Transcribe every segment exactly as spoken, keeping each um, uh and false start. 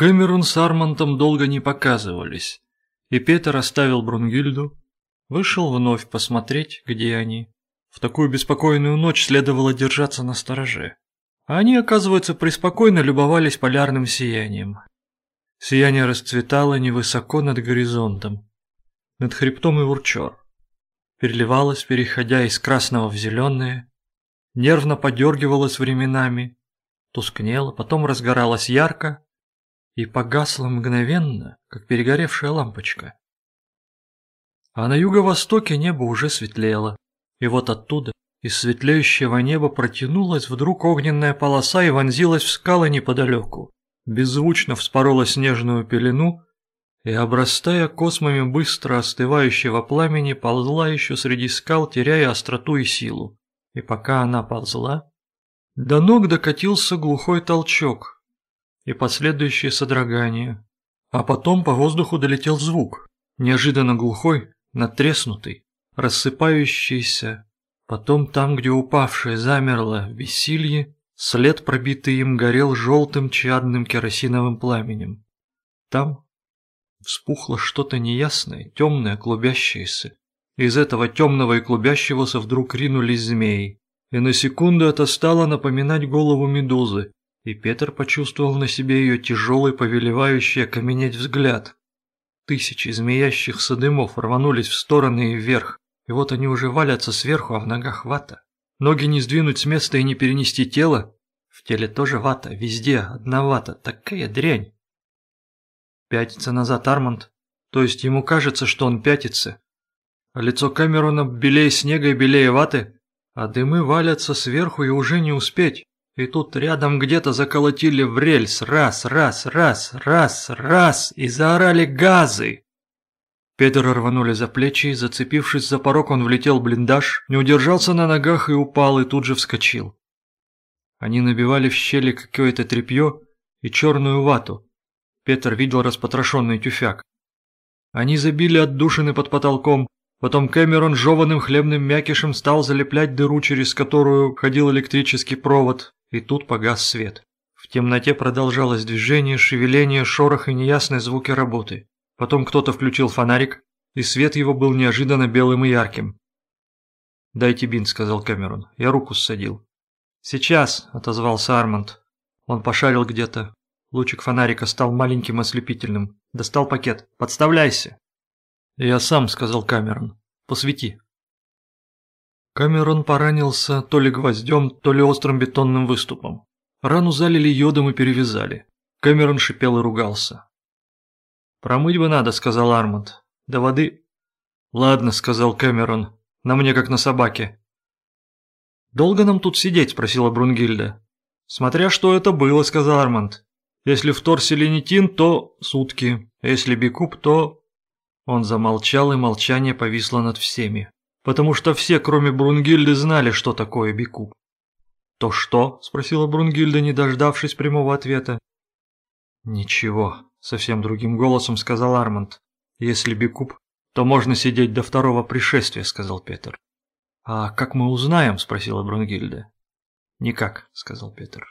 Кэмерон с Армантом долго не показывались, и Петер оставил Брунгильду, вышел вновь посмотреть, где они. В такую беспокойную ночь следовало держаться настороже. А они, оказывается, преспокойно любовались полярным сиянием. Сияние расцветало невысоко над горизонтом, над хребтом Ивурчор. Переливалось, переходя из красного в зеленое, нервно подергивалось временами, тускнело, потом разгоралось ярко и погасло мгновенно, как перегоревшая лампочка. А на юго-востоке небо уже светлело, и вот оттуда, из светлеющего неба, протянулась вдруг огненная полоса и вонзилась в скалы неподалеку, беззвучно вспорола снежную пелену и, обрастая космами быстро остывающего пламени, ползла еще среди скал, теряя остроту и силу. И пока она ползла, до ног докатился глухой толчок и последующее содрогание, а потом по воздуху долетел звук, неожиданно глухой, надтреснутый, рассыпающийся, потом там, где упавшее замерло в бессилье, след, пробитый им, горел желтым чадным керосиновым пламенем. Там вспухло что-то неясное, темное, клубящееся. Из этого темного и клубящегося вдруг ринулись змеи, и на секунду это стало напоминать голову медузы, и Петр почувствовал на себе ее тяжелый, повелевающий окаменеть взгляд. Тысячи змеящихся дымов рванулись в стороны и вверх, и вот они уже валятся сверху, а в ногах вата. Ноги не сдвинуть с места и не перенести тело. В теле тоже вата, везде одна вата, такая дрянь. Пятится назад Арманд, то есть ему кажется, что он пятится. А лицо Кэмерона белее снега и белее ваты, а дымы валятся сверху и уже не успеть. И тут рядом где-то заколотили в рельс, раз, раз, раз, раз, раз, и заорали газы. Петера рванули за плечи, и, зацепившись за порог, он влетел в блиндаж, не удержался на ногах и упал, и тут же вскочил. Они набивали в щели какое-то тряпье и черную вату. Петр видел распотрошенный тюфяк. Они забили отдушины под потолком, потом Кэмерон жеваным хлебным мякишем стал залеплять дыру, через которую ходил электрический провод, и тут погас свет. В темноте продолжалось движение, шевеление, шорох и неясные звуки работы. Потом кто-то включил фонарик, и свет его был неожиданно белым и ярким. «Дайте бинт», — сказал Кэмерон. «Я руку ссадил». «Сейчас», — отозвался Арманд. Он пошарил где-то. Лучик фонарика стал маленьким ослепительным. Достал пакет. «Подставляйся». «Я сам», — сказал Кэмерон. «Посвети». Кэмерон поранился то ли гвоздем, то ли острым бетонным выступом. Рану залили йодом и перевязали. Кэмерон шипел и ругался. «Промыть бы надо», — сказал Арманд. «До воды...» «Ладно», — сказал Кэмерон. «На мне как на собаке». «Долго нам тут сидеть?» — спросила Брунгильда. «Смотря что это было», — сказал Арманд. «Если вторселенитин, то сутки. А если бикуб, то...» Он замолчал, и молчание повисло над всеми. Потому что все, кроме Брунгильды, знали, что такое бикуб. «То что?» — спросила Брунгильда, не дождавшись прямого ответа. «Ничего», — совсем другим голосом сказал Арманд. «Если бикуб, то можно сидеть до второго пришествия», — сказал Петр. «А как мы узнаем?» — спросила Брунгильда. «Никак», — сказал Петр.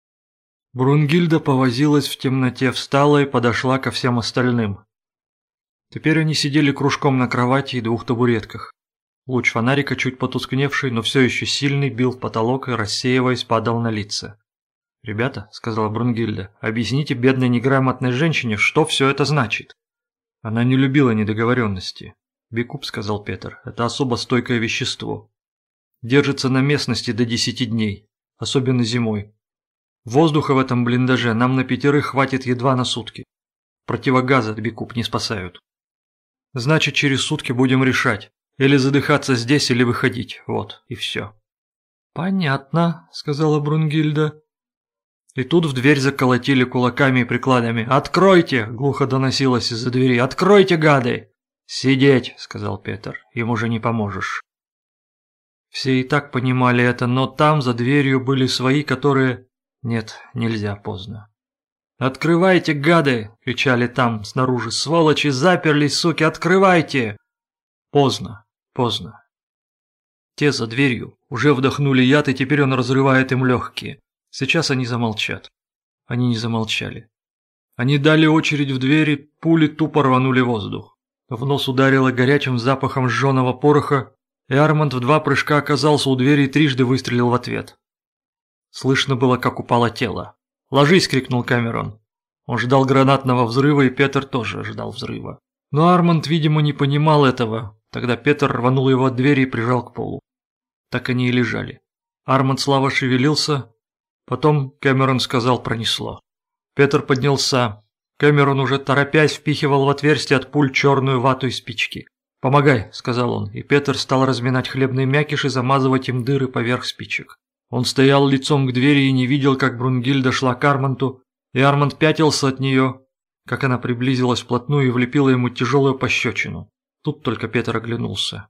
Брунгильда повозилась в темноте, встала и подошла ко всем остальным. Теперь они сидели кружком на кровати и двух табуретках. Луч фонарика, чуть потускневший, но все еще сильный, бил в потолок и, рассеиваясь, падал на лица. «Ребята», — сказала Брунгильда, — «объясните бедной неграмотной женщине, что все это значит». Она не любила недоговоренности. «Бикуб», — сказал Петр, — «это особо стойкое вещество. Держится на местности до десяти дней, особенно зимой. Воздуха в этом блиндаже нам на пятерых хватит едва на сутки. Противогазы от бикуб не спасают. Значит, через сутки будем решать, или задыхаться здесь, или выходить. Вот, и все». «Понятно», — сказала Брунгильда. И тут в дверь заколотили кулаками и прикладами. «Откройте!» — глухо доносилось из-за двери. «Откройте, гады!» «Сидеть!» — сказал Петр. «Им уже не поможешь». Все и так понимали это, но там, за дверью, были свои, которые... Нет, нельзя, поздно. «Открывайте, гады!» — кричали там, снаружи. «Сволочи, заперлись, суки! Открывайте!» Поздно, поздно. Те за дверью уже вдохнули яд, и теперь он разрывает им легкие. Сейчас они замолчат. Они не замолчали. Они дали очередь в двери, пули тупо рванули воздух. В нос ударило горячим запахом сжженного пороха, и Арманд в два прыжка оказался у двери и трижды выстрелил в ответ. Слышно было, как упало тело. «Ложись!» — крикнул Камерон. Он ждал гранатного взрыва, и Петер тоже ждал взрыва. Но Арманд, видимо, не понимал этого. Тогда Петер рванул его от двери и прижал к полу. Так они и лежали. Арманд слабо шевелился. Потом Камерон сказал: «Пронесло». Петер поднялся. Камерон, уже торопясь, впихивал в отверстие от пуль черную вату и спички. «Помогай», — сказал он, и Петер стал разминать хлебный мякиш и замазывать им дыры поверх спичек. Он стоял лицом к двери и не видел, как Брунгильда шла к Арманту, и Арманд пятился от нее, как она приблизилась вплотную и влепила ему тяжелую пощечину. Тут только Петер оглянулся.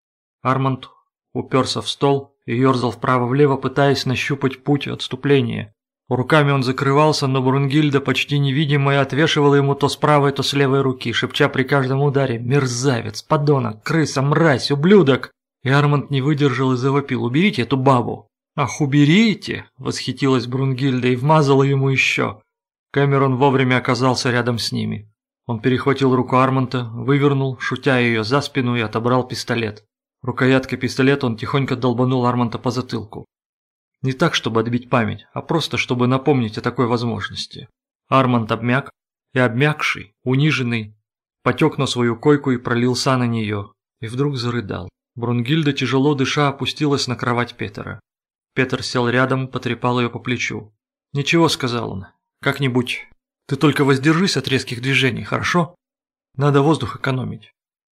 Арманд уперся в стол и ерзал вправо-влево, пытаясь нащупать путь отступления. Руками он закрывался, но Брунгильда, почти невидимая, отвешивала ему то с правой, то с левой руки, шепча при каждом ударе: «Мерзавец, подонок, крыса, мразь, ублюдок!» И Арманд не выдержал и завопил: «Уберите эту бабу!» «Ах, уберите!» – восхитилась Брунгильда и вмазала ему еще. Камерон вовремя оказался рядом с ними. Он перехватил руку Арманда, вывернул, шутя ее за спину, и отобрал пистолет. Рукояткой пистолета он тихонько долбанул Арманда по затылку. Не так, чтобы отбить память, а просто, чтобы напомнить о такой возможности. Арманд обмяк, и обмякший, униженный, потек на свою койку и пролился на нее, и вдруг зарыдал. Брунгильда, тяжело дыша, опустилась на кровать Петера. Петер сел рядом, потрепал ее по плечу. «Ничего», — сказал он, — «как-нибудь. Ты только воздержись от резких движений, хорошо? Надо воздух экономить».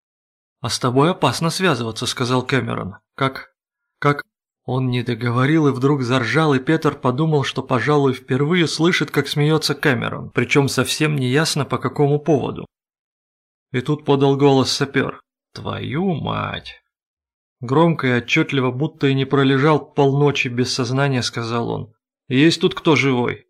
«А с тобой опасно связываться», — сказал Камерон. «Как... как...» Он не договорил и вдруг заржал, и Петер подумал, что, пожалуй, впервые слышит, как смеется Камерон, причем совсем не ясно, по какому поводу. И тут подал голос сапер. «Твою мать!» Громко и отчетливо, будто и не пролежал полночи без сознания, сказал он: «Есть тут кто живой?»